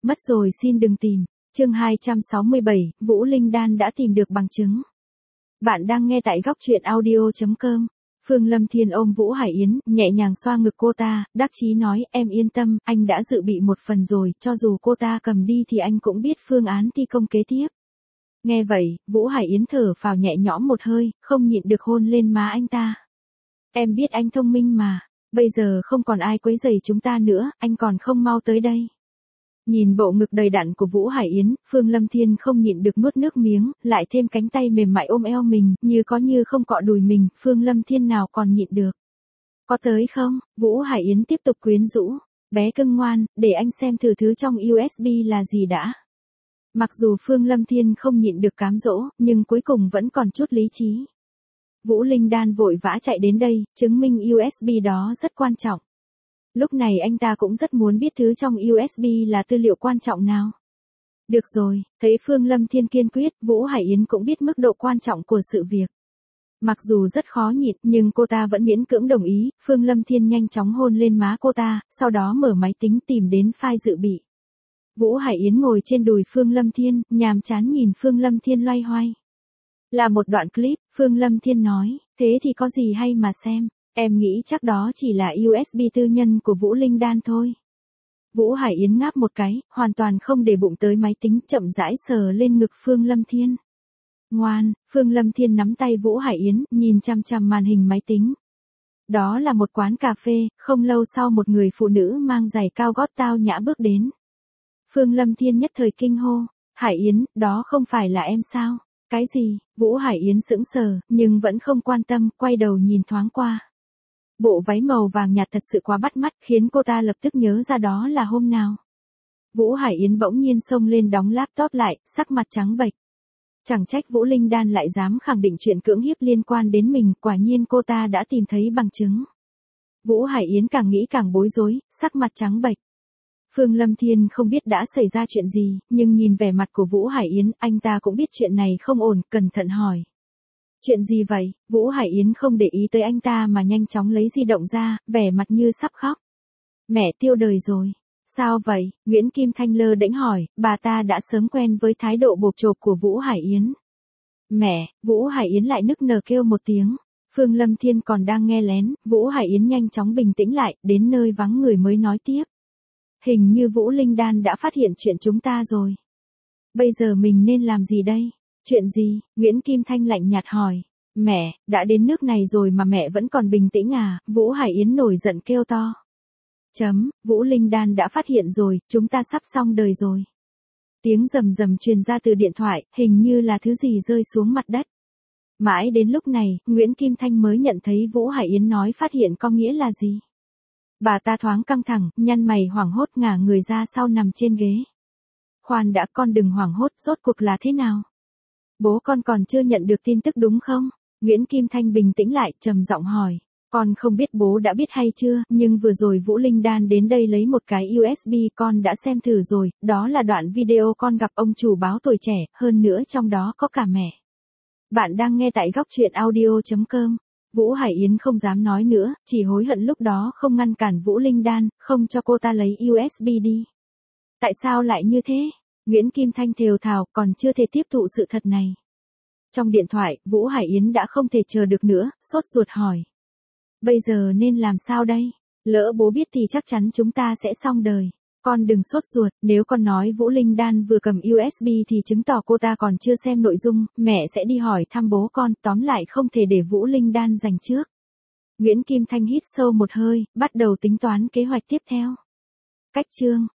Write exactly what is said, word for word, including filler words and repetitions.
Mất rồi xin đừng tìm. Chương hai trăm sáu mươi bảy, Vũ Linh Đan đã tìm được bằng chứng. Bạn đang nghe tại góc truyện audio chấm com. Phương Lâm Thiên ôm Vũ Hải Yến, nhẹ nhàng xoa ngực cô ta, đắc chí nói, em yên tâm, anh đã dự bị một phần rồi, cho dù cô ta cầm đi thì anh cũng biết phương án thi công kế tiếp. Nghe vậy, Vũ Hải Yến thở phào nhẹ nhõm một hơi, không nhịn được hôn lên má anh ta. Em biết anh thông minh mà, bây giờ không còn ai quấy rầy chúng ta nữa, anh còn không mau tới đây. Nhìn bộ ngực đầy đặn của Vũ Hải Yến, Phương Lâm Thiên không nhịn được nuốt nước miếng, lại thêm cánh tay mềm mại ôm eo mình, như có như không cọ đùi mình, Phương Lâm Thiên nào còn nhịn được. Có tới không? Vũ Hải Yến tiếp tục quyến rũ. Bé cưng ngoan, để anh xem thử thứ trong u ét bê là gì đã. Mặc dù Phương Lâm Thiên không nhịn được cám dỗ, nhưng cuối cùng vẫn còn chút lý trí. Vũ Linh Đan vội vã chạy đến đây, chứng minh u ét bê đó rất quan trọng. Lúc này anh ta cũng rất muốn biết thứ trong u ét bê là tư liệu quan trọng nào. Được rồi, thấy Phương Lâm Thiên kiên quyết, Vũ Hải Yến cũng biết mức độ quan trọng của sự việc. Mặc dù rất khó nhịn, nhưng cô ta vẫn miễn cưỡng đồng ý, Phương Lâm Thiên nhanh chóng hôn lên má cô ta, sau đó mở máy tính tìm đến file dự bị. Vũ Hải Yến ngồi trên đùi Phương Lâm Thiên, nhàm chán nhìn Phương Lâm Thiên loay hoay. Là một đoạn clip, Phương Lâm Thiên nói, thế thì có gì hay mà xem. Em nghĩ chắc đó chỉ là u ét bê tư nhân của Vũ Linh Đan thôi. Vũ Hải Yến ngáp một cái, hoàn toàn không để bụng tới máy tính, chậm rãi sờ lên ngực Phương Lâm Thiên. Ngoan, Phương Lâm Thiên nắm tay Vũ Hải Yến, nhìn chằm chằm màn hình máy tính. Đó là một quán cà phê, không lâu sau một người phụ nữ mang giày cao gót tao nhã bước đến. Phương Lâm Thiên nhất thời kinh hô, Hải Yến, đó không phải là em sao? Cái gì? Vũ Hải Yến sững sờ, nhưng vẫn không quan tâm, quay đầu nhìn thoáng qua. Bộ váy màu vàng nhạt thật sự quá bắt mắt, khiến cô ta lập tức nhớ ra đó là hôm nào. Vũ Hải Yến bỗng nhiên xông lên đóng laptop lại, sắc mặt trắng bệch. Chẳng trách Vũ Linh Đan lại dám khẳng định chuyện cưỡng hiếp liên quan đến mình, quả nhiên cô ta đã tìm thấy bằng chứng. Vũ Hải Yến càng nghĩ càng bối rối, sắc mặt trắng bệch. Phương Lâm Thiên không biết đã xảy ra chuyện gì, nhưng nhìn vẻ mặt của Vũ Hải Yến, anh ta cũng biết chuyện này không ổn, cẩn thận hỏi. Chuyện gì vậy? Vũ Hải Yến không để ý tới anh ta mà nhanh chóng lấy di động ra, vẻ mặt như sắp khóc. Mẹ tiêu đời rồi. Sao vậy? Nguyễn Kim Thanh lơ đễnh hỏi, bà ta đã sớm quen với thái độ bộp chộp của Vũ Hải Yến. Mẹ, Vũ Hải Yến lại nức nở kêu một tiếng. Phương Lâm Thiên còn đang nghe lén, Vũ Hải Yến nhanh chóng bình tĩnh lại, đến nơi vắng người mới nói tiếp. Hình như Vũ Linh Đan đã phát hiện chuyện chúng ta rồi. Bây giờ mình nên làm gì đây? Chuyện gì? Nguyễn Kim Thanh lạnh nhạt hỏi. Mẹ, đã đến nước này rồi mà mẹ vẫn còn bình tĩnh à? Vũ Hải Yến nổi giận kêu to. Chấm, Vũ Linh Đan đã phát hiện rồi, chúng ta sắp xong đời rồi. Tiếng rầm rầm truyền ra từ điện thoại, hình như là thứ gì rơi xuống mặt đất. Mãi đến lúc này, Nguyễn Kim Thanh mới nhận thấy Vũ Hải Yến nói phát hiện có nghĩa là gì. Bà ta thoáng căng thẳng, nhăn mày hoảng hốt ngả người ra sau nằm trên ghế. Khoan đã, con đừng hoảng hốt, rốt cuộc là thế nào? Bố con còn chưa nhận được tin tức đúng không? Nguyễn Kim Thanh bình tĩnh lại, trầm giọng hỏi. Con không biết bố đã biết hay chưa, nhưng vừa rồi Vũ Linh Đan đến đây lấy một cái u ét bê con đã xem thử rồi, đó là đoạn video con gặp ông chủ báo Tuổi Trẻ, hơn nữa trong đó có cả mẹ. Bạn đang nghe tại góc truyện audio chấm com. Vũ Hải Yến không dám nói nữa, chỉ hối hận lúc đó không ngăn cản Vũ Linh Đan, không cho cô ta lấy u ét bê đi. Tại sao lại như thế? Nguyễn Kim Thanh thều thào, còn chưa thể tiếp thụ sự thật này. Trong điện thoại, Vũ Hải Yến đã không thể chờ được nữa, sốt ruột hỏi. Bây giờ nên làm sao đây? Lỡ bố biết thì chắc chắn chúng ta sẽ xong đời. Con đừng sốt ruột, nếu con nói Vũ Linh Đan vừa cầm u ét bê thì chứng tỏ cô ta còn chưa xem nội dung, mẹ sẽ đi hỏi thăm bố con, tóm lại không thể để Vũ Linh Đan giành trước. Nguyễn Kim Thanh hít sâu một hơi, bắt đầu tính toán kế hoạch tiếp theo. Cách chương,